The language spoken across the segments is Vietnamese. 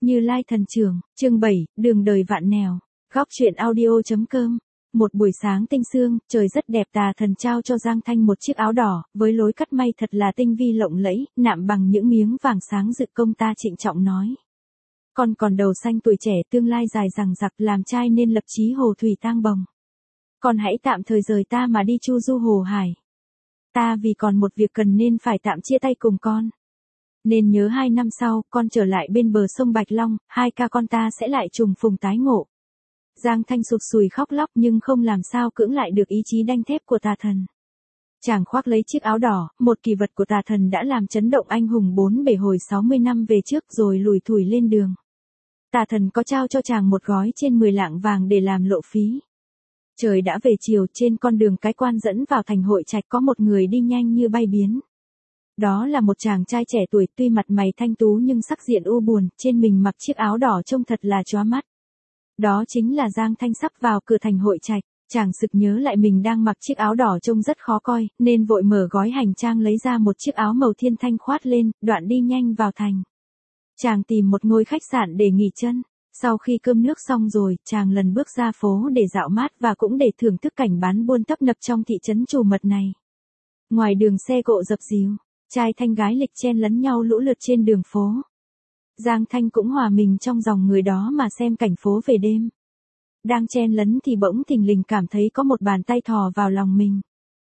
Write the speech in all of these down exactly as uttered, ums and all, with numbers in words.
Như Lai thần trưởng, chương bảy, đường đời vạn nẻo. Góc truyện audio.com. Một buổi sáng tinh sương, trời rất đẹp, Tà Thần trao cho Giang Thanh một chiếc áo đỏ, với lối cắt may thật là tinh vi lộng lẫy, nạm bằng những miếng vàng sáng rực. Công ta trịnh trọng nói: Con còn đầu xanh tuổi trẻ, tương lai dài dằng dặc, làm trai nên lập chí hồ thủy tang bồng. Con hãy tạm thời rời ta mà đi chu du hồ hải. Ta vì còn một việc cần nên phải tạm chia tay cùng con. Nên nhớ hai năm sau, con trở lại bên bờ sông Bạch Long, hai ca con ta sẽ lại trùng phùng tái ngộ. Giang Thanh sụt sùi khóc lóc nhưng không làm sao cưỡng lại được ý chí đanh thép của Tà Thần. Chàng khoác lấy chiếc áo đỏ, một kỳ vật của Tà Thần đã làm chấn động anh hùng bốn bể hồi sáu mươi năm về trước, rồi lủi thủi lên đường. Tà Thần có trao cho chàng một gói trên mười lạng vàng để làm lộ phí. Trời đã về chiều, trên con đường cái quan dẫn vào thành Hội Trạch có một người đi nhanh như bay biến. Đó là một chàng trai trẻ tuổi, tuy mặt mày thanh tú nhưng sắc diện u buồn, trên mình mặc chiếc áo đỏ trông thật là chóa mắt. Đó chính là Giang Thanh. Sắp vào cửa thành Hội Trạch, chàng sực nhớ lại mình đang mặc chiếc áo đỏ trông rất khó coi, nên vội mở gói hành trang lấy ra một chiếc áo màu thiên thanh khoát lên, đoạn đi nhanh vào thành. Chàng tìm một ngôi khách sạn để nghỉ chân. Sau khi cơm nước xong rồi, chàng lần bước ra phố để dạo mát và cũng để thưởng thức cảnh bán buôn tấp nập trong thị trấn trù mật này. Ngoài đường xe cộ dập dìu, trai thanh gái lịch chen lấn nhau lũ lượt trên đường phố. Giang Thanh cũng hòa mình trong dòng người đó mà xem cảnh phố về đêm. Đang chen lấn thì bỗng thình lình cảm thấy có một bàn tay thò vào lòng mình.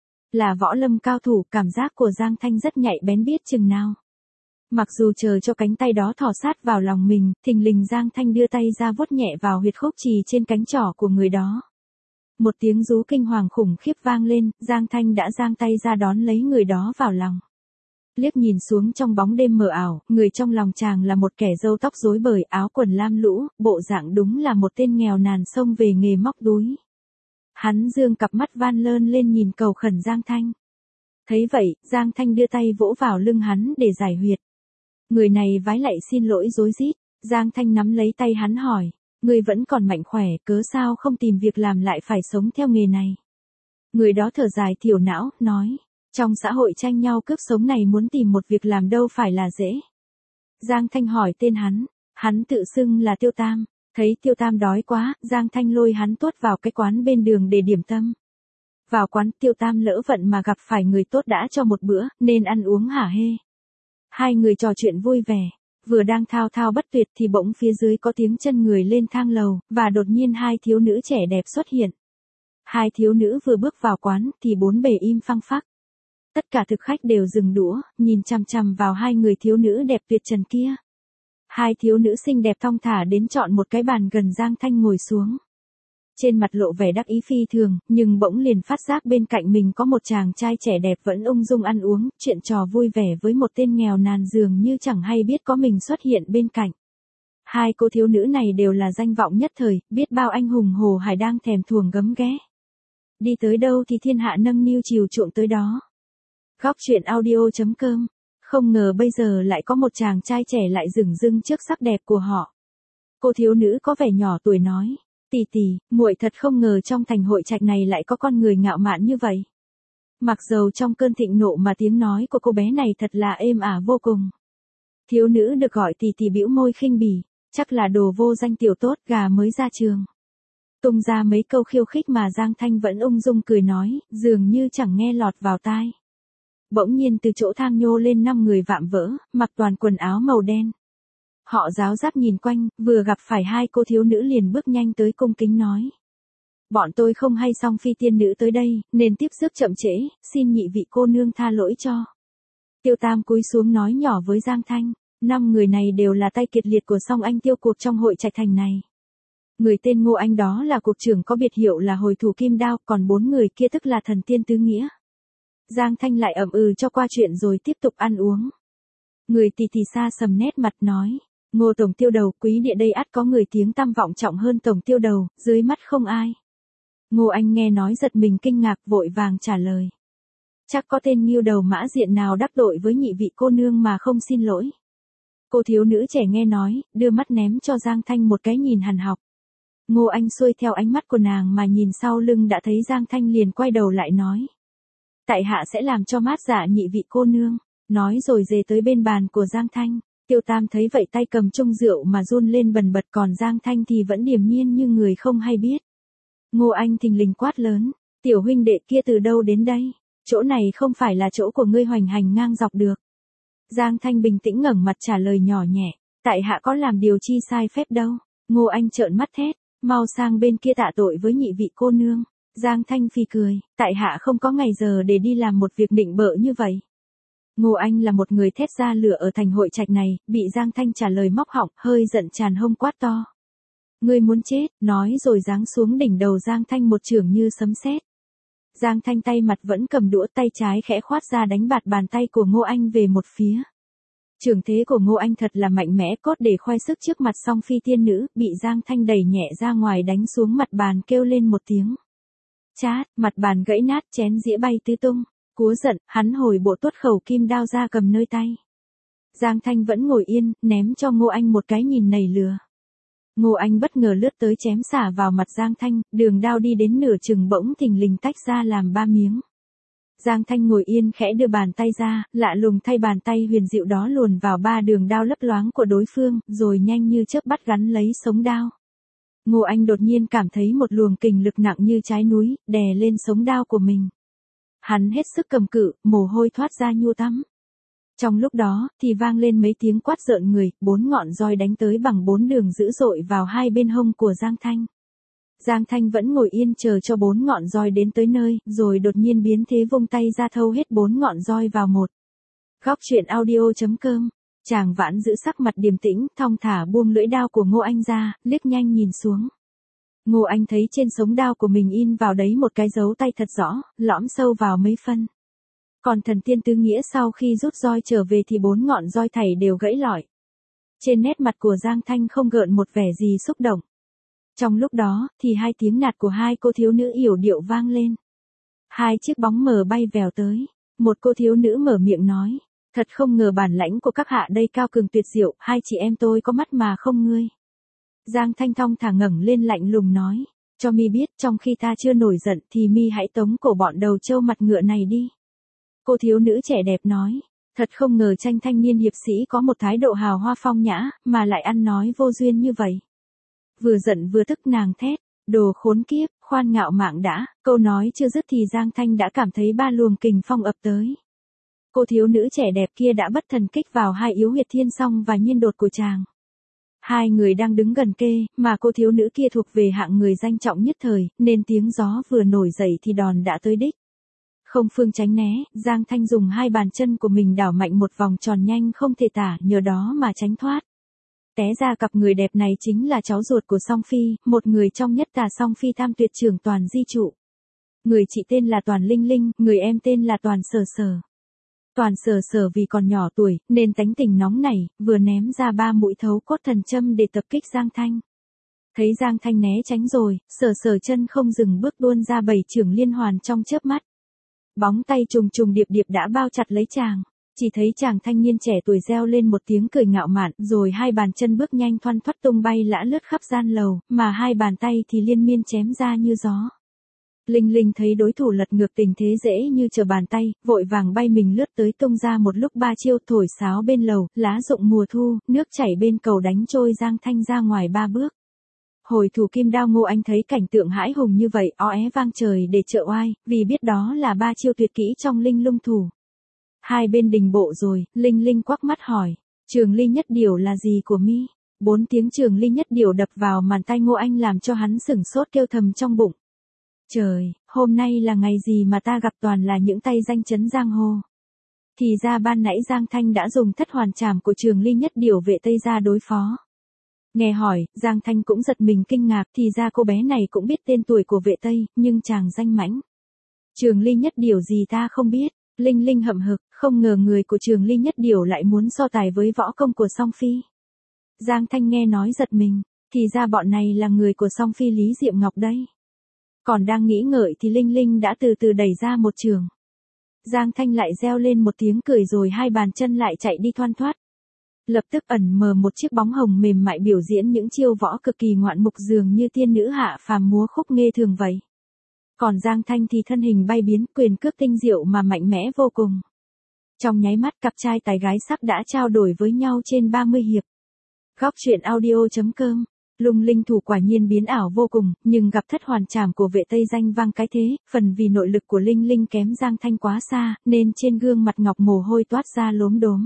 Là võ lâm cao thủ, cảm giác của Giang Thanh rất nhạy bén biết chừng nào. Mặc dù chờ cho cánh tay đó thò sát vào lòng mình, thình lình Giang Thanh đưa tay ra vuốt nhẹ vào huyệt khúc trì trên cánh trỏ của người đó. Một tiếng rú kinh hoàng khủng khiếp vang lên, Giang Thanh đã giang tay ra đón lấy người đó vào lòng. Liếc nhìn xuống trong bóng đêm mờ ảo, người trong lòng chàng là một kẻ râu tóc rối bời, áo quần lam lũ, bộ dạng đúng là một tên nghèo nàn xông về nghề móc túi. Hắn dương cặp mắt van lơn lên nhìn cầu khẩn Giang Thanh. Thấy vậy, Giang Thanh đưa tay vỗ vào lưng hắn để giải huyệt. Người này vái lạy xin lỗi rối rít. Giang Thanh nắm lấy tay hắn hỏi: Ngươi vẫn còn mạnh khỏe, cớ sao không tìm việc làm lại phải sống theo nghề này? Người đó thở dài thiểu não, nói: Trong xã hội tranh nhau cướp sống này, muốn tìm một việc làm đâu phải là dễ. Giang Thanh hỏi tên hắn. Hắn tự xưng là Tiêu Tam. Thấy Tiêu Tam đói quá, Giang Thanh lôi hắn tuốt vào cái quán bên đường để điểm tâm. Vào quán, Tiêu Tam lỡ vận mà gặp phải người tốt đã cho một bữa, nên ăn uống hả hê. Hai người trò chuyện vui vẻ, vừa đang thao thao bất tuyệt thì bỗng phía dưới có tiếng chân người lên thang lầu, và đột nhiên hai thiếu nữ trẻ đẹp xuất hiện. Hai thiếu nữ vừa bước vào quán thì bốn bề im phăng phắc. Tất cả thực khách đều dừng đũa, nhìn chằm chằm vào hai người thiếu nữ đẹp tuyệt trần kia. Hai thiếu nữ xinh đẹp thong thả đến chọn một cái bàn gần Giang Thanh ngồi xuống. Trên mặt lộ vẻ đắc ý phi thường, nhưng bỗng liền phát giác bên cạnh mình có một chàng trai trẻ đẹp vẫn ung dung ăn uống, chuyện trò vui vẻ với một tên nghèo nàn dường như chẳng hay biết có mình xuất hiện bên cạnh. Hai cô thiếu nữ này đều là danh vọng nhất thời, biết bao anh hùng hồ hải đang thèm thuồng gấm ghé. Đi tới đâu thì thiên hạ nâng niu chiều chuộng tới đó. Góc truyện audio.com. Không ngờ bây giờ lại có một chàng trai trẻ lại dửng dưng trước sắc đẹp của họ. Cô thiếu nữ có vẻ nhỏ tuổi nói: Tỷ tỷ, muội thật không ngờ trong thành Hội Trạch này lại có con người ngạo mạn như vậy. Mặc dầu trong cơn thịnh nộ mà tiếng nói của cô bé này thật là êm ả vô cùng. Thiếu nữ được gọi tỷ tỷ bĩu môi khinh bỉ, chắc là đồ vô danh tiểu tốt gà mới ra trường. Tung ra mấy câu khiêu khích mà Giang Thanh vẫn ung dung cười nói, dường như chẳng nghe lọt vào tai. Bỗng nhiên từ chỗ thang nhô lên năm người vạm vỡ, mặc toàn quần áo màu đen. Họ ráo rác nhìn quanh, vừa gặp phải hai cô thiếu nữ liền bước nhanh tới cung kính nói: Bọn tôi không hay song phi tiên nữ tới đây, nên tiếp sức chậm trễ, xin nhị vị cô nương tha lỗi cho. Tiêu Tam cúi xuống nói nhỏ với Giang Thanh: Năm người này đều là tay kiệt liệt của song anh Tiêu cuộc trong Hội Trạch thành này. Người tên Ngô Anh đó là cuộc trưởng có biệt hiệu là Hồi Thủ Kim Đao, còn bốn người kia tức là thần tiên tứ nghĩa. Giang Thanh lại ậm ừ cho qua chuyện rồi tiếp tục ăn uống. Người tì tì xa sầm nét mặt nói: Ngô tổng tiêu đầu, quý địa đây ắt có người tiếng tăm vọng trọng hơn tổng tiêu đầu, dưới mắt không ai. Ngô Anh nghe nói giật mình kinh ngạc, vội vàng trả lời: Chắc có tên nghiêu đầu mã diện nào đắc tội với nhị vị cô nương mà không xin lỗi. Cô thiếu nữ trẻ nghe nói, đưa mắt ném cho Giang Thanh một cái nhìn hằn học. Ngô Anh xuôi theo ánh mắt của nàng mà nhìn sau lưng đã thấy Giang Thanh liền quay đầu lại nói: Tại hạ sẽ làm cho mát dạ nhị vị cô nương. Nói rồi dề tới bên bàn của Giang Thanh. Tiêu Tam thấy vậy tay cầm chung rượu mà run lên bần bật, còn Giang Thanh thì vẫn điềm nhiên như người không hay biết. Ngô Anh thình lình quát lớn, tiểu huynh đệ kia từ đâu đến đây? Chỗ này không phải là chỗ của ngươi hoành hành ngang dọc được. Giang Thanh bình tĩnh ngẩng mặt trả lời nhỏ nhẹ, tại hạ có làm điều chi sai phép đâu. Ngô Anh trợn mắt thét, mau sang bên kia tạ tội với nhị vị cô nương. Giang Thanh phì cười, tại hạ không có ngày giờ để đi làm một việc định bợ như vậy. Ngô Anh là một người thét ra lửa ở thành Hội Trạch này, bị Giang Thanh trả lời móc họng, hơi giận tràn hông quát to. Ngươi muốn chết, nói rồi giáng xuống đỉnh đầu Giang Thanh một chưởng như sấm sét. Giang Thanh tay mặt vẫn cầm đũa, tay trái khẽ khoát ra đánh bạt bàn tay của Ngô Anh về một phía. Chưởng thế của Ngô Anh thật là mạnh mẽ, cốt để khoe sức trước mặt song phi tiên nữ, bị Giang Thanh đẩy nhẹ ra ngoài đánh xuống mặt bàn kêu lên một tiếng. Chát, mặt bàn gãy nát, chén dĩa bay tứ tung. Cúa giận, hắn hồi bộ tuốt khẩu kim đao ra cầm nơi tay. Giang Thanh vẫn ngồi yên, ném cho Ngô Anh một cái nhìn nảy lửa. Ngô Anh bất ngờ lướt tới chém xả vào mặt Giang Thanh, đường đao đi đến nửa chừng bỗng thình lình tách ra làm ba miếng. Giang Thanh ngồi yên khẽ đưa bàn tay ra, lạ lùng thay bàn tay huyền diệu đó luồn vào ba đường đao lấp loáng của đối phương, rồi nhanh như chớp bắt gắn lấy sống đao. Ngô Anh đột nhiên cảm thấy một luồng kình lực nặng như trái núi, đè lên sống đao của mình. Hắn hết sức cầm cự, mồ hôi thoát ra nhô tắm. Trong lúc đó, thì vang lên mấy tiếng quát rợn người, bốn ngọn roi đánh tới bằng bốn đường dữ dội vào hai bên hông của Giang Thanh. Giang Thanh vẫn ngồi yên chờ cho bốn ngọn roi đến tới nơi, rồi đột nhiên biến thế vung tay ra thâu hết bốn ngọn roi vào một. Góc truyện audio chấm com. Chàng Vãn giữ sắc mặt điềm tĩnh, thong thả buông lưỡi đao của Ngô Anh ra, liếc nhanh nhìn xuống. Ngô Anh thấy trên sống đao của mình in vào đấy một cái dấu tay thật rõ, lõm sâu vào mấy phân. Còn thần tiên tứ nghĩa sau khi rút roi trở về thì bốn ngọn roi thảy đều gãy lỏi. Trên nét mặt của Giang Thanh không gợn một vẻ gì xúc động. Trong lúc đó, thì hai tiếng nạt của hai cô thiếu nữ yểu điệu vang lên. Hai chiếc bóng mờ bay vèo tới. Một cô thiếu nữ mở miệng nói, thật không ngờ bản lãnh của các hạ đây cao cường tuyệt diệu, hai chị em tôi có mắt mà không ngươi. Giang Thanh thong thả ngẩng lên lạnh lùng nói, cho mi biết trong khi ta chưa nổi giận thì mi hãy tống cổ bọn đầu trâu mặt ngựa này đi. Cô thiếu nữ trẻ đẹp nói, thật không ngờ Tranh thanh niên hiệp sĩ có một thái độ hào hoa phong nhã, mà lại ăn nói vô duyên như vậy. Vừa giận vừa tức nàng thét, đồ khốn kiếp, khoan ngạo mạn đã, câu nói chưa dứt thì Giang Thanh đã cảm thấy ba luồng kình phong ập tới. Cô thiếu nữ trẻ đẹp kia đã bất thần kích vào hai yếu huyệt thiên song và nhiên đột của chàng. Hai người đang đứng gần kê, mà cô thiếu nữ kia thuộc về hạng người danh trọng nhất thời, nên tiếng gió vừa nổi dậy thì đòn đã tới đích. Không phương tránh né, Giang Thanh dùng hai bàn chân của mình đảo mạnh một vòng tròn nhanh không thể tả, nhờ đó mà tránh thoát. Té ra cặp người đẹp này chính là cháu ruột của Song Phi, một người trong nhất tà Song Phi tam tuyệt trưởng Toàn Di Trụ. Người chị tên là Toàn Linh Linh, người em tên là Toàn Sở Sở. Toàn Sở Sở vì còn nhỏ tuổi, nên tánh tình nóng nảy, vừa ném ra ba mũi thấu cốt thần châm để tập kích Giang Thanh. Thấy Giang Thanh né tránh rồi, Sở Sở chân không dừng bước luôn ra bảy chưởng liên hoàn trong chớp mắt. Bóng tay trùng trùng điệp điệp đã bao chặt lấy chàng. Chỉ thấy chàng thanh niên trẻ tuổi reo lên một tiếng cười ngạo mạn, rồi hai bàn chân bước nhanh thoăn thoắt tung bay lã lướt khắp gian lầu, mà hai bàn tay thì liên miên chém ra như gió. Linh Linh thấy đối thủ lật ngược tình thế dễ như trở bàn tay, vội vàng bay mình lướt tới tung ra một lúc ba chiêu thổi sáo bên lầu, lá rụng mùa thu, nước chảy bên cầu đánh trôi Giang Thanh ra ngoài ba bước. Hồi thủ kim đao Ngô Anh thấy cảnh tượng hãi hùng như vậy, ó é vang trời để trợ oai, vì biết đó là ba chiêu tuyệt kỹ trong Linh Lung thủ. Hai bên đình bộ rồi, Linh Linh quắc mắt hỏi, Trường Ly Nhất Điểu là gì của mi? Bốn tiếng Trường Ly Nhất Điểu đập vào màn tai Ngô Anh làm cho hắn sửng sốt kêu thầm trong bụng. Trời, hôm nay là ngày gì mà ta gặp toàn là những tay danh chấn giang hồ. Thì ra ban nãy Giang Thanh đã dùng thất hoàn trảm của Trường Ly Nhất Điểu vệ Tây ra đối phó. Nghe hỏi, Giang Thanh cũng giật mình kinh ngạc, thì ra cô bé này cũng biết tên tuổi của vệ Tây, nhưng chàng danh mãnh. Trường Ly Nhất Điểu gì ta không biết. Linh Linh hậm hực, không ngờ người của Trường Ly Nhất Điểu lại muốn so tài với võ công của Song Phi. Giang Thanh nghe nói giật mình, thì ra bọn này là người của Song Phi Lý Diệm Ngọc đây. Còn đang nghĩ ngợi thì Linh Linh đã từ từ đẩy ra một trường. Giang Thanh lại reo lên một tiếng cười rồi hai bàn chân lại chạy đi thoăn thoắt. Lập tức ẩn mờ một chiếc bóng hồng mềm mại biểu diễn những chiêu võ cực kỳ ngoạn mục dường như tiên nữ hạ phàm múa khúc nghê thường vậy. Còn Giang Thanh thì thân hình bay biến, quyền cước tinh diệu mà mạnh mẽ vô cùng. Trong nháy mắt cặp trai tài gái sắc đã trao đổi với nhau trên ba mươi hiệp. Góc truyện audio chấm com. Lung linh thủ quả nhiên biến ảo vô cùng, nhưng gặp thất hoàn trảm của vệ Tây danh vang cái thế, phần vì nội lực của Linh Linh kém Giang Thanh quá xa, nên trên gương mặt ngọc mồ hôi toát ra lốm đốm.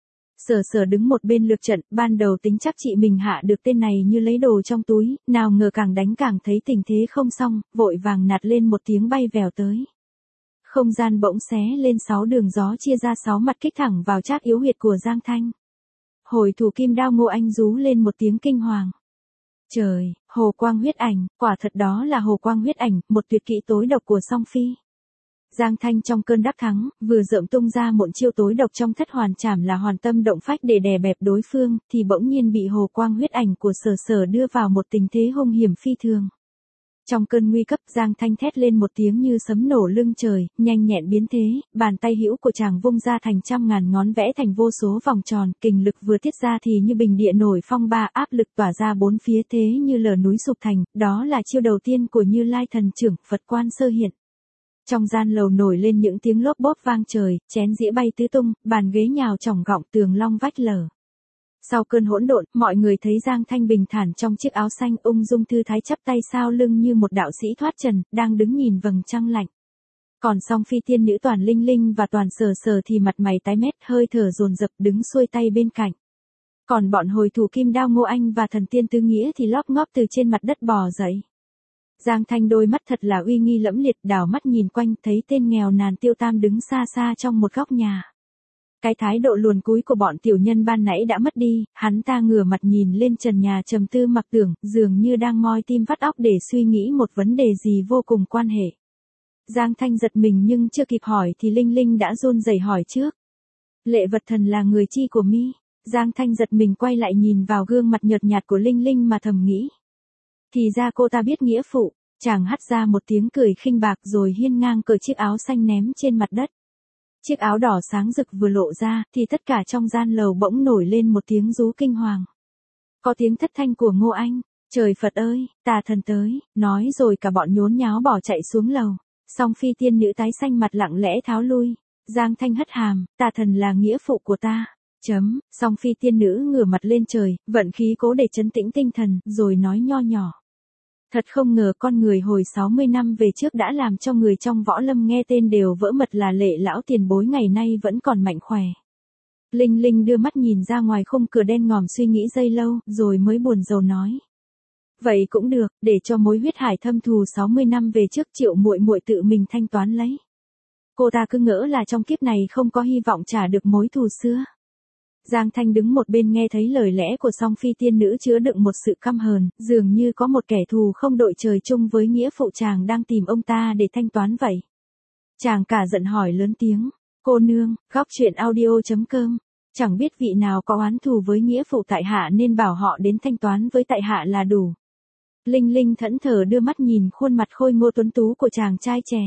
Sở Sở đứng một bên lược trận, ban đầu tính chắc chị mình hạ được tên này như lấy đồ trong túi, nào ngờ càng đánh càng thấy tình thế không xong, vội vàng nạt lên một tiếng bay vèo tới. Không gian bỗng xé lên sáu đường gió chia ra sáu mặt kích thẳng vào trác yếu huyệt của Giang Thanh. Hồi thủ kim đao Ngô Anh rú lên một tiếng kinh hoàng. Trời, hồ quang huyết ảnh, quả thật đó là hồ quang huyết ảnh, một tuyệt kỹ tối độc của Song Phi. Giang Thanh trong cơn đắc thắng, vừa rợm tung ra một chiêu tối độc trong thất hoàn trảm là hoàn tâm động phách để đè bẹp đối phương, thì bỗng nhiên bị hồ quang huyết ảnh của Sở Sở đưa vào một tình thế hung hiểm phi thường. Trong cơn nguy cấp, Giang Thanh thét lên một tiếng như sấm nổ lưng trời, nhanh nhẹn biến thế, bàn tay hữu của chàng vung ra thành trăm ngàn ngón vẽ thành vô số vòng tròn, kình lực vừa tiết ra thì như bình địa nổi phong ba, áp lực tỏa ra bốn phía thế như lở núi sụp thành, đó là chiêu đầu tiên của Như Lai thần trưởng, Phật quan sơ hiện. Trong gian lầu nổi lên những tiếng lốp bốp vang trời, chén dĩa bay tứ tung, bàn ghế nhào chỏng gọng, tường long vách lở. Sau cơn hỗn độn, mọi người thấy Giang Thanh bình thản trong chiếc áo xanh ung dung thư thái chắp tay sau lưng như một đạo sĩ thoát trần, đang đứng nhìn vầng trăng lạnh. Còn Song Phi tiên nữ Toàn Linh Linh và Toàn Sở Sở thì mặt mày tái mét, hơi thở dồn dập đứng xuôi tay bên cạnh. Còn bọn hồi thủ kim đao Ngô Anh và thần tiên Tứ Nghĩa thì lóp ngóp từ trên mặt đất bò dậy. Giang Thanh đôi mắt thật là uy nghi lẫm liệt, đảo mắt nhìn quanh thấy tên nghèo nàn Tiêu Tam đứng xa xa trong một góc nhà. Cái thái độ luồn cúi của bọn tiểu nhân ban nãy đã mất đi, hắn ta ngửa mặt nhìn lên trần nhà trầm tư mặc tưởng, dường như đang moi tim vắt óc để suy nghĩ một vấn đề gì vô cùng quan hệ. Giang Thanh giật mình nhưng chưa kịp hỏi thì Linh Linh đã run rẩy hỏi trước. Lệ vật thần là người chi của mi? Giang Thanh giật mình quay lại nhìn vào gương mặt nhợt nhạt của Linh Linh mà thầm nghĩ. Thì ra cô ta biết nghĩa phụ, chàng hắt ra một tiếng cười khinh bạc rồi hiên ngang cởi chiếc áo xanh ném trên mặt đất. Chiếc áo đỏ sáng rực vừa lộ ra, thì tất cả trong gian lầu bỗng nổi lên một tiếng rú kinh hoàng. Có tiếng thất thanh của Ngô Anh, trời Phật ơi, tà thần tới, nói rồi cả bọn nhốn nháo bỏ chạy xuống lầu. Song Phi tiên nữ tái xanh mặt lặng lẽ tháo lui. Giang Thanh hất hàm, tà thần là nghĩa phụ của ta. Chấm, Song Phi tiên nữ ngửa mặt lên trời, vận khí cố để trấn tĩnh tinh thần, rồi nói nho nhỏ. Thật không ngờ con người hồi sáu mươi năm về trước đã làm cho người trong võ lâm nghe tên đều vỡ mật là Lệ lão tiền bối ngày nay vẫn còn mạnh khỏe. Linh Linh đưa mắt nhìn ra ngoài khung cửa đen ngòm suy nghĩ giây lâu, rồi mới buồn rầu nói. Vậy cũng được, để cho mối huyết hải thâm thù sáu mươi năm về trước Triệu muội muội tự mình thanh toán lấy. Cô ta cứ ngỡ là trong kiếp này không có hy vọng trả được mối thù xưa. Giang Thanh đứng một bên nghe thấy lời lẽ của Song Phi tiên nữ chứa đựng một sự căm hờn, dường như có một kẻ thù không đội trời chung với nghĩa phụ chàng đang tìm ông ta để thanh toán vậy. Chàng cả giận hỏi lớn tiếng, cô nương, góc truyện audio chấm com, chẳng biết vị nào có oán thù với nghĩa phụ tại hạ nên bảo họ đến thanh toán với tại hạ là đủ. Linh Linh thẫn thờ đưa mắt nhìn khuôn mặt khôi ngô tuấn tú của chàng trai trẻ.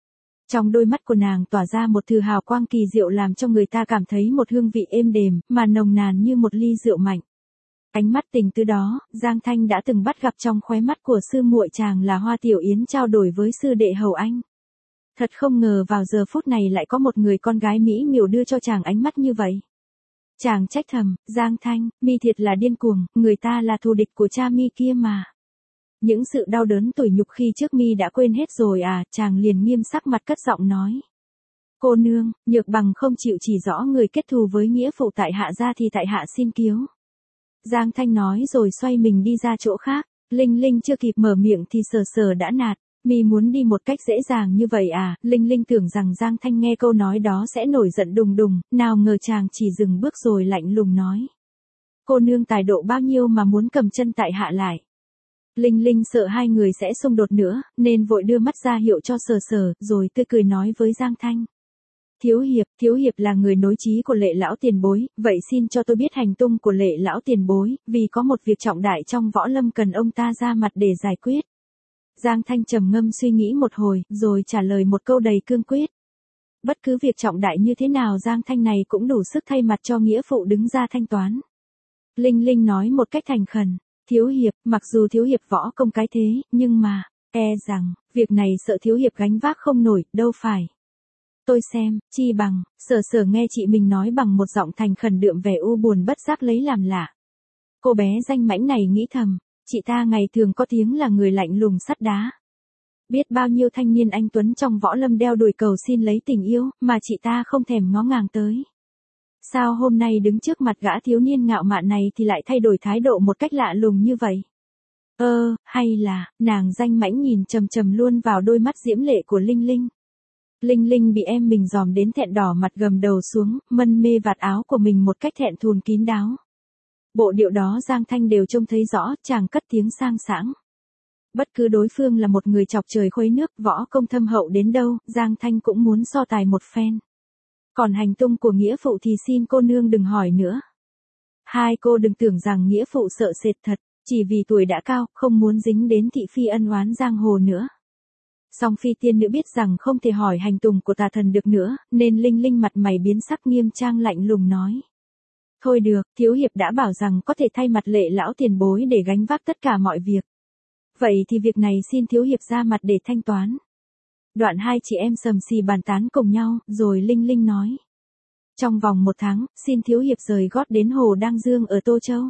Trong đôi mắt của nàng tỏa ra một thứ hào quang kỳ diệu làm cho người ta cảm thấy một hương vị êm đềm, mà nồng nàn như một ly rượu mạnh. Ánh mắt tình tứ đó, Giang Thanh đã từng bắt gặp trong khóe mắt của sư muội chàng là Hoa Tiểu Yến trao đổi với sư đệ Hầu Anh. Thật không ngờ vào giờ phút này lại có một người con gái mỹ miều đưa cho chàng ánh mắt như vậy. Chàng trách thầm, Giang Thanh, mi thiệt là điên cuồng, người ta là thù địch của cha mi kia mà. Những sự đau đớn tủi nhục khi trước mi đã quên hết rồi à, chàng liền nghiêm sắc mặt cất giọng nói. Cô nương, nhược bằng không chịu chỉ rõ người kết thù với nghĩa phụ tại hạ ra thì tại hạ xin cứu. Giang Thanh nói rồi xoay mình đi ra chỗ khác, Linh Linh chưa kịp mở miệng thì Sở Sở đã nạt. Mi muốn đi một cách dễ dàng như vậy à, Linh Linh tưởng rằng Giang Thanh nghe câu nói đó sẽ nổi giận đùng đùng, nào ngờ chàng chỉ dừng bước rồi lạnh lùng nói. Cô nương tài độ bao nhiêu mà muốn cầm chân tại hạ lại. Linh Linh sợ hai người sẽ xung đột nữa, nên vội đưa mắt ra hiệu cho Sở Sở, rồi tươi cười nói với Giang Thanh. Thiếu hiệp, thiếu hiệp là người nối chí của Lệ lão tiền bối, vậy xin cho tôi biết hành tung của Lệ lão tiền bối, vì có một việc trọng đại trong võ lâm cần ông ta ra mặt để giải quyết. Giang Thanh trầm ngâm suy nghĩ một hồi, rồi trả lời một câu đầy cương quyết. Bất cứ việc trọng đại như thế nào Giang Thanh này cũng đủ sức thay mặt cho nghĩa phụ đứng ra thanh toán. Linh Linh nói một cách thành khẩn. Thiếu hiệp, mặc dù thiếu hiệp võ công cái thế, nhưng mà, e rằng, việc này sợ thiếu hiệp gánh vác không nổi, đâu phải. Tôi xem, chi bằng, Sở Sở nghe chị mình nói bằng một giọng thành khẩn đượm vẻ u buồn bất giác lấy làm lạ. Cô bé danh mãnh này nghĩ thầm, chị ta ngày thường có tiếng là người lạnh lùng sắt đá. Biết bao nhiêu thanh niên anh tuấn trong võ lâm đeo đuổi cầu xin lấy tình yêu, mà chị ta không thèm ngó ngàng tới. Sao hôm nay đứng trước mặt gã thiếu niên ngạo mạn này thì lại thay đổi thái độ một cách lạ lùng như vậy? Ơ, hay là, nàng danh mãnh nhìn trầm trầm luôn vào đôi mắt diễm lệ của Linh Linh. Linh Linh bị em mình dòm đến thẹn đỏ mặt gầm đầu xuống, mân mê vạt áo của mình một cách thẹn thùn kín đáo. Bộ điệu đó Giang Thanh đều trông thấy rõ, chàng cất tiếng sang sảng. Bất cứ đối phương là một người chọc trời khuấy nước, võ công thâm hậu đến đâu, Giang Thanh cũng muốn so tài một phen. Còn hành tung của nghĩa phụ thì xin cô nương đừng hỏi nữa. Hai cô đừng tưởng rằng nghĩa phụ sợ sệt thật, chỉ vì tuổi đã cao, không muốn dính đến thị phi ân oán giang hồ nữa. Song phi tiên nữ biết rằng không thể hỏi hành tung của tà thần được nữa, nên Linh Linh mặt mày biến sắc nghiêm trang lạnh lùng nói. Thôi được, thiếu hiệp đã bảo rằng có thể thay mặt lệ lão tiền bối để gánh vác tất cả mọi việc. Vậy thì việc này xin thiếu hiệp ra mặt để thanh toán. Đoạn hai chị em sầm xì bàn tán cùng nhau, rồi Linh Linh nói. Trong vòng một tháng, xin thiếu hiệp rời gót đến hồ Đăng Dương ở Tô Châu.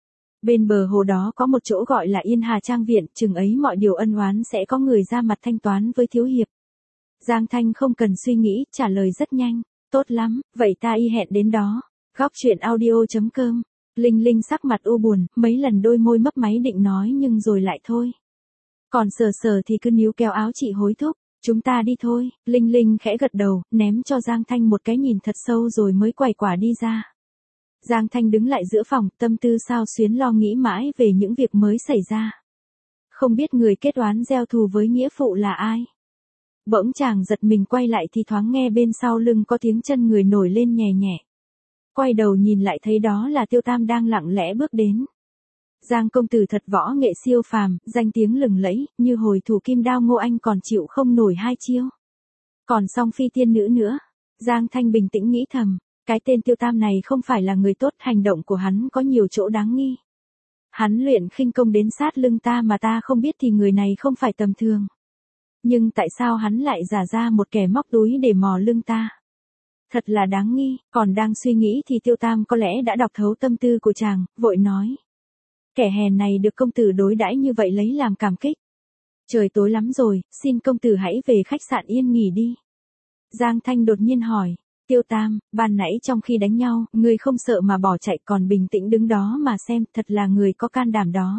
Bên bờ hồ đó có một chỗ gọi là Yên Hà Trang Viện, chừng ấy mọi điều ân oán sẽ có người ra mặt thanh toán với thiếu hiệp. Giang Thanh không cần suy nghĩ, trả lời rất nhanh. Tốt lắm, vậy ta y hẹn đến đó. Góc truyện audio chấm com. Linh Linh sắc mặt u buồn, mấy lần đôi môi mấp máy định nói nhưng rồi lại thôi. Còn Sở Sở thì cứ níu kéo áo chị hối thúc. Chúng ta đi thôi. Linh Linh khẽ gật đầu, ném cho Giang Thanh một cái nhìn thật sâu rồi mới quay quả đi ra. Giang Thanh đứng lại giữa phòng, tâm tư xao xuyến lo nghĩ mãi về những việc mới xảy ra. Không biết người kết oán gieo thù với nghĩa phụ là ai. Bỗng chàng giật mình quay lại thì thoáng nghe bên sau lưng có tiếng chân người nổi lên nhẹ nhẹ. Quay đầu nhìn lại thấy đó là Tiêu Tam đang lặng lẽ bước đến. Giang công tử thật võ nghệ siêu phàm, danh tiếng lừng lẫy, như hồi thủ kim đao Ngô Anh còn chịu không nổi hai chiêu. Còn song phi tiên nữ nữa. Giang Thanh bình tĩnh nghĩ thầm, cái tên Tiêu Tam này không phải là người tốt, hành động của hắn có nhiều chỗ đáng nghi. Hắn luyện khinh công đến sát lưng ta mà ta không biết thì người này không phải tầm thường. Nhưng tại sao hắn lại giả ra một kẻ móc túi để mò lưng ta? Thật là đáng nghi, còn đang suy nghĩ thì Tiêu Tam có lẽ đã đọc thấu tâm tư của chàng, vội nói. Kẻ hèn này được công tử đối đãi như vậy lấy làm cảm kích. Trời tối lắm rồi, xin công tử hãy về khách sạn yên nghỉ đi. Giang Thanh đột nhiên hỏi, Tiêu Tam, ban nãy trong khi đánh nhau, ngươi không sợ mà bỏ chạy còn bình tĩnh đứng đó mà xem, thật là người có can đảm đó.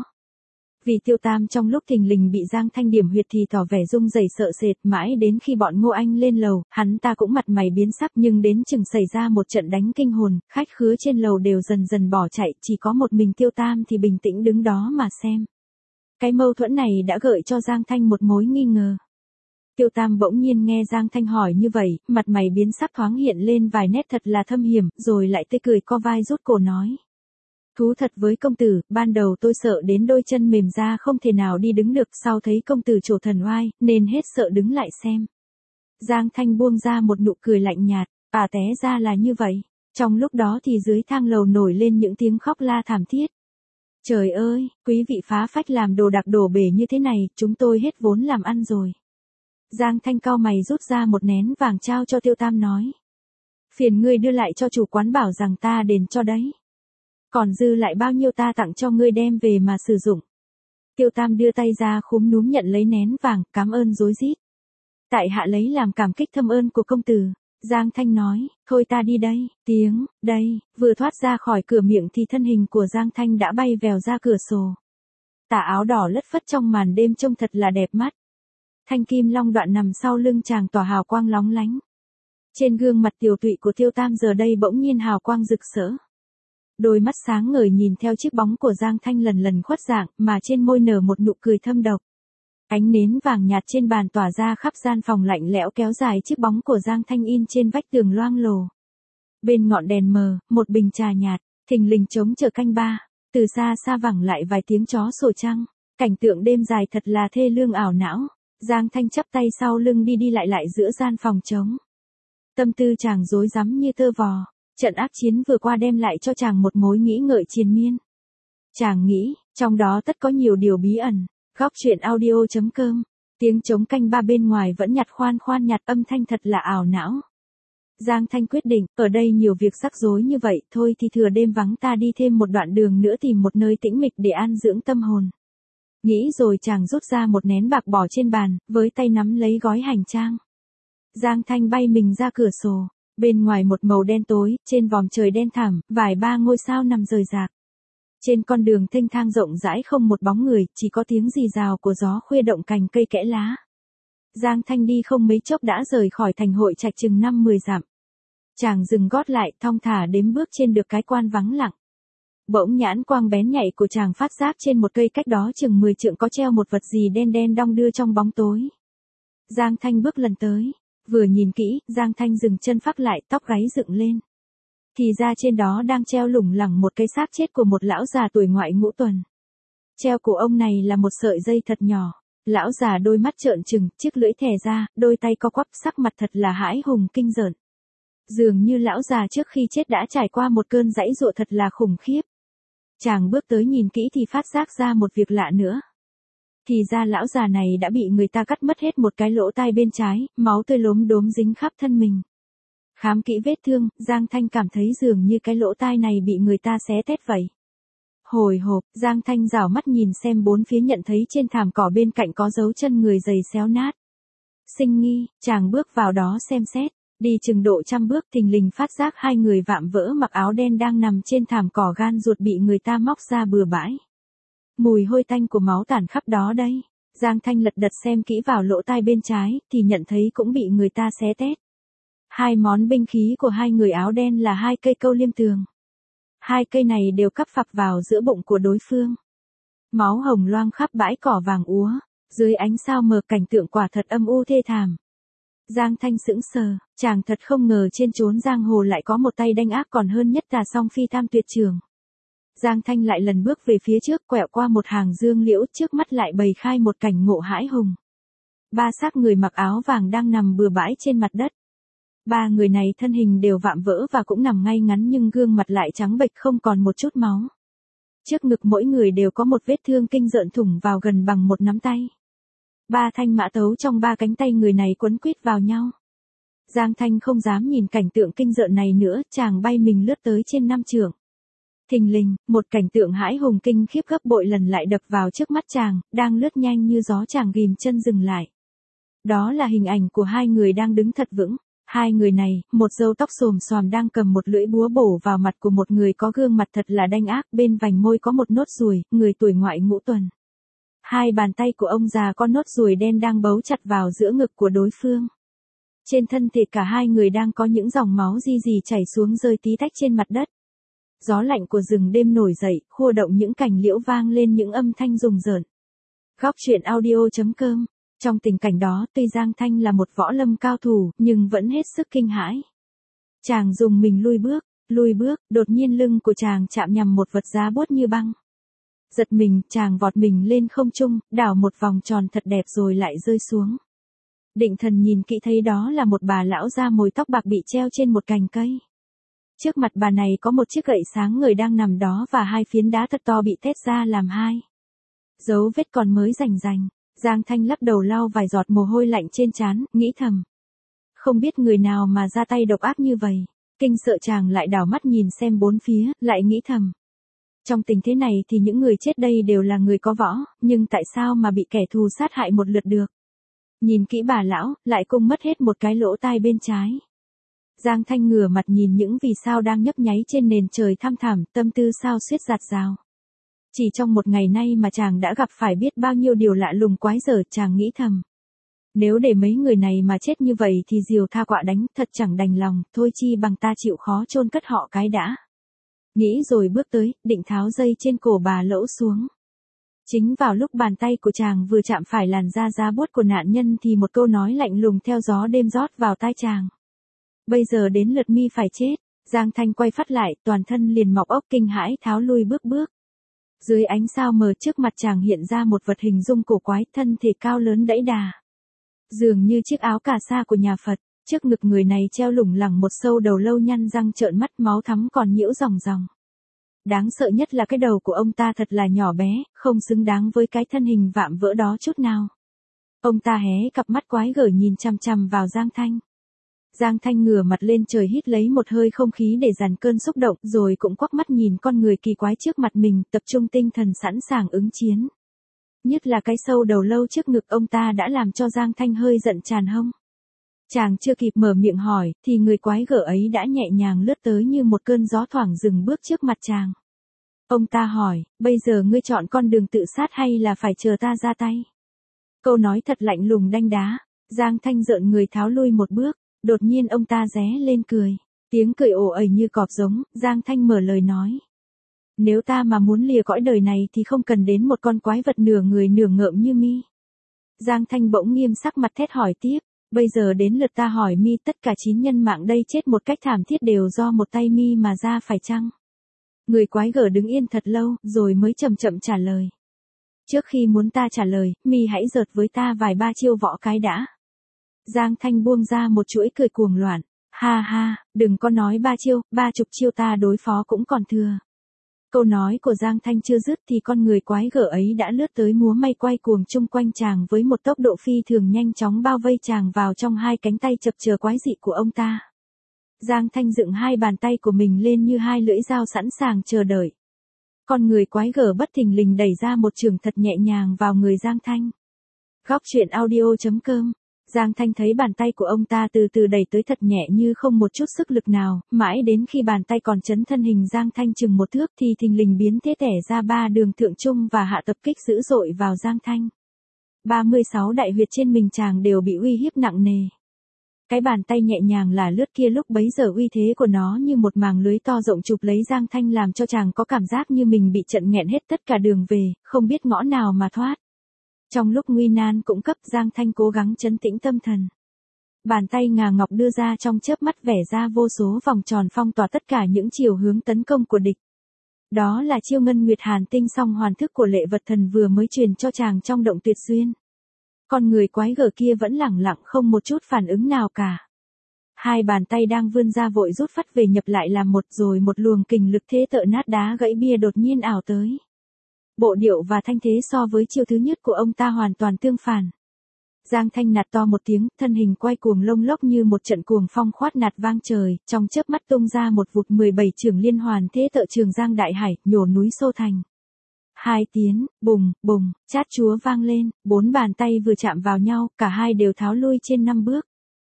Vì Tiêu Tam trong lúc thình lình bị Giang Thanh điểm huyệt thì tỏ vẻ run rẩy sợ sệt, mãi đến khi bọn Ngô Anh lên lầu, hắn ta cũng mặt mày biến sắc, nhưng đến chừng xảy ra một trận đánh kinh hồn, khách khứa trên lầu đều dần dần bỏ chạy, chỉ có một mình Tiêu Tam thì bình tĩnh đứng đó mà xem. Cái mâu thuẫn này đã gợi cho Giang Thanh một mối nghi ngờ. Tiêu Tam bỗng nhiên nghe Giang Thanh hỏi như vậy, mặt mày biến sắc thoáng hiện lên vài nét thật là thâm hiểm, rồi lại tươi cười co vai rút cổ nói. Thú thật với công tử, ban đầu tôi sợ đến đôi chân mềm ra không thể nào đi đứng được, sau thấy công tử trổ thần oai, nên hết sợ đứng lại xem. Giang Thanh buông ra một nụ cười lạnh nhạt, à té ra là như vậy. Trong lúc đó thì dưới thang lầu nổi lên những tiếng khóc la thảm thiết. Trời ơi, quý vị phá phách làm đồ đạc đổ bể như thế này, chúng tôi hết vốn làm ăn rồi. Giang Thanh cau mày rút ra một nén vàng trao cho Tiêu Tam nói. Phiền ngươi đưa lại cho chủ quán bảo rằng ta đền cho đấy. Còn dư lại bao nhiêu ta tặng cho ngươi đem về mà sử dụng. Tiêu Tam đưa tay ra khúm núm nhận lấy nén vàng, cảm ơn rối rít. Tại hạ lấy làm cảm kích thâm ơn của công tử. Giang Thanh nói, thôi ta đi đây, tiếng, đây, vừa thoát ra khỏi cửa miệng thì thân hình của Giang Thanh đã bay vèo ra cửa sổ. Tà áo đỏ lất phất trong màn đêm trông thật là đẹp mắt. Thanh kim long đoạn nằm sau lưng chàng tỏa hào quang lóng lánh. Trên gương mặt tiều tụy của Tiêu Tam giờ đây bỗng nhiên hào quang rực rỡ. Đôi mắt sáng ngời nhìn theo chiếc bóng của Giang Thanh lần lần khuất dạng, mà trên môi nở một nụ cười thâm độc. Ánh nến vàng nhạt trên bàn tỏa ra khắp gian phòng lạnh lẽo kéo dài chiếc bóng của Giang Thanh in trên vách tường loang lổ. Bên ngọn đèn mờ, một bình trà nhạt, thình lình trống chờ canh ba, từ xa xa vẳng lại vài tiếng chó sủa trăng. Cảnh tượng đêm dài thật là thê lương ảo não. Giang Thanh chắp tay sau lưng đi đi lại lại giữa gian phòng trống. Tâm tư chàng rối rắm như tơ vò. Trận ác chiến vừa qua đem lại cho chàng một mối nghĩ ngợi triền miên. Chàng nghĩ, trong đó tất có nhiều điều bí ẩn. Góc truyện audio chấm com Tiếng trống canh ba bên ngoài vẫn nhặt khoan khoan nhặt, âm thanh thật là ảo não. Giang Thanh quyết định, ở đây nhiều việc rắc rối như vậy, thôi thì thừa đêm vắng ta đi thêm một đoạn đường nữa tìm một nơi tĩnh mịch để an dưỡng tâm hồn. Nghĩ rồi chàng rút ra một nén bạc bỏ trên bàn, với tay nắm lấy gói hành trang. Giang Thanh bay mình ra cửa sổ, bên ngoài một màu đen tối, trên vòm trời đen thẳm, vài ba ngôi sao nằm rời rạc. Trên con đường thênh thang rộng rãi không một bóng người, chỉ có tiếng rì rào của gió khuya động cành cây kẽ lá. Giang Thanh đi không mấy chốc đã rời khỏi thành hội trạch chừng năm mười dặm. Chàng dừng gót lại, thong thả đếm bước trên được cái quan vắng lặng. Bỗng nhãn quang bén nhạy của chàng phát giác trên một cây cách đó chừng mười trượng có treo một vật gì đen đen đong đưa trong bóng tối. Giang Thanh bước lần tới, vừa nhìn kỹ, Giang Thanh dừng chân phắc lại, tóc gáy dựng lên. Thì ra trên đó đang treo lủng lẳng một cây xác chết của một lão già tuổi ngoại ngũ tuần. Treo cổ ông này là một sợi dây thật nhỏ. Lão già đôi mắt trợn trừng, chiếc lưỡi thè ra, đôi tay co quắp, sắc mặt thật là hãi hùng kinh rợn. Dường như lão già trước khi chết đã trải qua một cơn giãy giụa thật là khủng khiếp. Chàng bước tới nhìn kỹ thì phát giác ra một việc lạ nữa. Thì ra lão già này đã bị người ta cắt mất hết một cái lỗ tai bên trái, máu tươi lốm đốm dính khắp thân mình. Khám kỹ vết thương, Giang Thanh cảm thấy dường như cái lỗ tai này bị người ta xé tét vậy. Hồi hộp, Giang Thanh rảo mắt nhìn xem bốn phía, nhận thấy trên thảm cỏ bên cạnh có dấu chân người giày xéo nát. Sinh nghi, chàng bước vào đó xem xét, đi chừng độ trăm bước thình lình phát giác hai người vạm vỡ mặc áo đen đang nằm trên thảm cỏ, gan ruột bị người ta móc ra bừa bãi. Mùi hôi tanh của máu tản khắp đó đây. Giang Thanh lật đật xem kỹ vào lỗ tai bên trái, thì nhận thấy cũng bị người ta xé tét. Hai món binh khí của hai người áo đen là hai cây câu liêm tường. Hai cây này đều cắp phập vào giữa bụng của đối phương. Máu hồng loang khắp bãi cỏ vàng úa, dưới ánh sao mờ cảnh tượng quả thật âm u thê thảm. Giang Thanh sững sờ, chàng thật không ngờ trên chốn giang hồ lại có một tay đanh ác còn hơn nhất Tà Song Phi Tam Tuyệt Trường. Giang Thanh lại lần bước về phía trước, quẹo qua một hàng dương liễu, trước mắt lại bày khai một cảnh ngộ hãi hùng. Ba xác người mặc áo vàng đang nằm bừa bãi trên mặt đất. Ba người này thân hình đều vạm vỡ và cũng nằm ngay ngắn, nhưng gương mặt lại trắng bệch không còn một chút máu. Trước ngực mỗi người đều có một vết thương kinh rợn thủng vào gần bằng một nắm tay. Ba thanh mã tấu trong ba cánh tay người này quấn quýt vào nhau. Giang Thanh không dám nhìn cảnh tượng kinh rợn này nữa, chàng bay mình lướt tới trên năm trượng. Thình lình, một cảnh tượng hãi hùng kinh khiếp gấp bội lần lại đập vào trước mắt chàng, đang lướt nhanh như gió. Chàng ghim chân dừng lại. Đó là hình ảnh của hai người đang đứng thật vững. Hai người này, một râu tóc xồm xoàm đang cầm một lưỡi búa bổ vào mặt của một người có gương mặt thật là đanh ác, bên vành môi có một nốt ruồi, người tuổi ngoại ngũ tuần. Hai bàn tay của ông già có nốt ruồi đen đang bấu chặt vào giữa ngực của đối phương. Trên thân thể cả hai người đang có những dòng máu ri rì chảy xuống rơi tí tách trên mặt đất. Gió lạnh của rừng đêm nổi dậy, khua động những cành liễu, vang lên những âm thanh rùng rợn. Góc truyện audio chấm com. Trong tình cảnh đó, tuy Giang Thanh là một võ lâm cao thủ, nhưng vẫn hết sức kinh hãi. Chàng dùng mình lui bước, lui bước, đột nhiên lưng của chàng chạm nhằm một vật giá buốt như băng. Giật mình, chàng vọt mình lên không trung, đảo một vòng tròn thật đẹp rồi lại rơi xuống. Định thần nhìn kỹ thấy đó là một bà lão da mồi tóc bạc bị treo trên một cành cây. Trước mặt bà này có một chiếc gậy sáng ngời đang nằm đó và hai phiến đá thật to bị tét ra làm hai. Dấu vết còn mới rành rành. Giang Thanh lắc đầu lau vài giọt mồ hôi lạnh trên trán, nghĩ thầm. Không biết người nào mà ra tay độc ác như vậy. Kinh sợ chàng lại đảo mắt nhìn xem bốn phía, lại nghĩ thầm. Trong tình thế này thì những người chết đây đều là người có võ, nhưng tại sao mà bị kẻ thù sát hại một lượt được? Nhìn kỹ bà lão, lại cung mất hết một cái lỗ tai bên trái. Giang Thanh ngửa mặt nhìn những vì sao đang nhấp nháy trên nền trời thăm thẳm, tâm tư sao xuyết giạt rào. Chỉ trong một ngày nay mà chàng đã gặp phải biết bao nhiêu điều lạ lùng quái dở, chàng nghĩ thầm. Nếu để mấy người này mà chết như vậy thì diều tha quạ đánh, thật chẳng đành lòng, thôi chi bằng ta chịu khó chôn cất họ cái đã. Nghĩ rồi bước tới, định tháo dây trên cổ bà lỗ xuống. Chính vào lúc bàn tay của chàng vừa chạm phải làn da giá buốt của nạn nhân thì một câu nói lạnh lùng theo gió đêm rót vào tai chàng. Bây giờ đến lượt mi phải chết. Giang Thanh quay phát lại, toàn thân liền mọc ốc kinh hãi, tháo lui bước bước. Dưới ánh sao mờ trước mặt chàng hiện ra một vật hình dung cổ quái, thân thể cao lớn đẫy đà. Dường như chiếc áo cà sa của nhà Phật, trước ngực người này treo lủng lẳng một sâu đầu lâu nhăn răng trợn mắt, máu thắm còn nhiễu ròng ròng. Đáng sợ nhất là cái đầu của ông ta thật là nhỏ bé, không xứng đáng với cái thân hình vạm vỡ đó chút nào. Ông ta hé cặp mắt quái gở nhìn chằm chằm vào Giang Thanh. Giang Thanh ngửa mặt lên trời hít lấy một hơi không khí để dàn cơn xúc động, rồi cũng quắc mắt nhìn con người kỳ quái trước mặt mình, tập trung tinh thần sẵn sàng ứng chiến. Nhất là cái sâu đầu lâu trước ngực ông ta đã làm cho Giang Thanh hơi giận tràn hông. Chàng chưa kịp mở miệng hỏi, thì người quái gở ấy đã nhẹ nhàng lướt tới như một cơn gió thoảng dừng bước trước mặt chàng. Ông ta hỏi, bây giờ ngươi chọn con đường tự sát hay là phải chờ ta ra tay? Câu nói thật lạnh lùng đanh đá. Giang Thanh rợn người tháo lui một bước, đột nhiên ông ta ré lên cười. Tiếng cười ồ ẩy như cọp giống, Giang Thanh mở lời nói. Nếu ta mà muốn lìa cõi đời này thì không cần đến một con quái vật nửa người nửa ngợm như mi. Giang Thanh bỗng nghiêm sắc mặt thét hỏi tiếp. Bây giờ đến lượt ta hỏi mi, tất cả chín nhân mạng đây chết một cách thảm thiết đều do một tay mi mà ra phải chăng? Người quái gở đứng yên thật lâu, rồi mới chậm chậm trả lời. Trước khi muốn ta trả lời, mi hãy giật với ta vài ba chiêu võ cái đã. Giang Thanh buông ra một chuỗi cười cuồng loạn. Ha ha, đừng có nói ba chiêu, ba chục chiêu ta đối phó cũng còn thừa. Câu nói của Giang Thanh chưa dứt thì con người quái gở ấy đã lướt tới múa may quay cuồng chung quanh chàng với một tốc độ phi thường nhanh chóng bao vây chàng vào trong hai cánh tay chập chờn quái dị của ông ta. Giang Thanh dựng hai bàn tay của mình lên như hai lưỡi dao sẵn sàng chờ đợi. Con người quái gở bất thình lình đẩy ra một chưởng thật nhẹ nhàng vào người Giang Thanh. Góc truyện audio chấm com. Giang Thanh thấy bàn tay của ông ta từ từ đẩy tới thật nhẹ như không một chút sức lực nào, mãi đến khi bàn tay còn chấn thân hình Giang Thanh chừng một thước thì thình lình biến thế tẻ ra ba đường thượng trung và hạ tập kích dữ dội vào Giang Thanh. ba mươi sáu đại huyệt trên mình chàng đều bị uy hiếp nặng nề. Cái bàn tay nhẹ nhàng là lướt kia lúc bấy giờ uy thế của nó như một màng lưới to rộng chụp lấy Giang Thanh làm cho chàng có cảm giác như mình bị trận nghẹn hết tất cả đường về, không biết ngõ nào mà thoát. Trong lúc nguy nan cũng cấp, Giang Thanh cố gắng trấn tĩnh tâm thần. Bàn tay ngà ngọc đưa ra trong chớp mắt vẽ ra vô số vòng tròn phong tỏa tất cả những chiều hướng tấn công của địch. Đó là chiêu Ngân Nguyệt Hàn Tinh song hoàn thức của Lệ Vật Thần vừa mới truyền cho chàng trong động tuyệt xuyên. Con người quái gở kia vẫn lẳng lặng không một chút phản ứng nào cả. Hai bàn tay đang vươn ra vội rút phát về nhập lại làm một, rồi một luồng kình lực thế tợ nát đá gãy bia đột nhiên ảo tới. Bộ điệu và thanh thế so với chiêu thứ nhất của ông ta hoàn toàn tương phản. Giang Thanh nạt to một tiếng, thân hình quay cuồng lông lốc như một trận cuồng phong khoát nạt vang trời, trong chớp mắt tung ra một vụt mười bảy chưởng liên hoàn thế tợ Trường Giang Đại Hải, nhổ núi xô thành. Hai tiếng, bùng, bùng, chát chúa vang lên, bốn bàn tay vừa chạm vào nhau, cả hai đều tháo lui trên năm bước.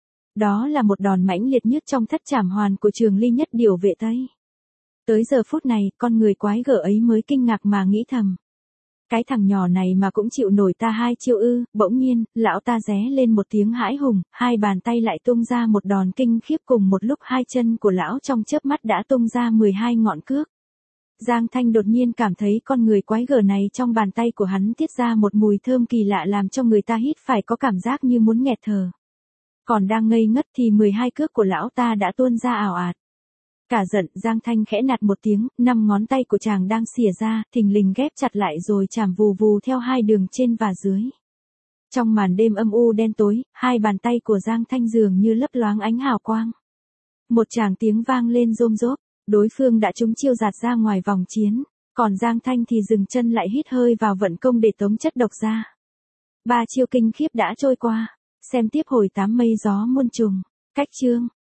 Đó là một đòn mãnh liệt nhất trong thất trảm hoàn của Trường Ly Nhất Điều Vệ Tây. Tới giờ phút này, con người quái gở ấy mới kinh ngạc mà nghĩ thầm. Cái thằng nhỏ này mà cũng chịu nổi ta hai chiêu ư? Bỗng nhiên, lão ta ré lên một tiếng hãi hùng, hai bàn tay lại tung ra một đòn kinh khiếp, cùng một lúc hai chân của lão trong chớp mắt đã tung ra mười hai ngọn cước. Giang Thanh đột nhiên cảm thấy con người quái gở này trong bàn tay của hắn tiết ra một mùi thơm kỳ lạ làm cho người ta hít phải có cảm giác như muốn nghẹt thở. Còn đang ngây ngất thì mười hai cước của lão ta đã tuôn ra ảo ạt. Cả giận, Giang Thanh khẽ nạt một tiếng, năm ngón tay của chàng đang xìa ra, thình lình ghép chặt lại rồi chạm vù vù theo hai đường trên và dưới. Trong màn đêm âm u đen tối, hai bàn tay của Giang Thanh dường như lấp loáng ánh hào quang. Một tràng tiếng vang lên rôm rốp, đối phương đã trúng chiêu giạt ra ngoài vòng chiến, còn Giang Thanh thì dừng chân lại hít hơi vào vận công để tống chất độc ra. Ba chiêu kinh khiếp đã trôi qua, xem tiếp hồi tám mây gió muôn trùng, cách chương.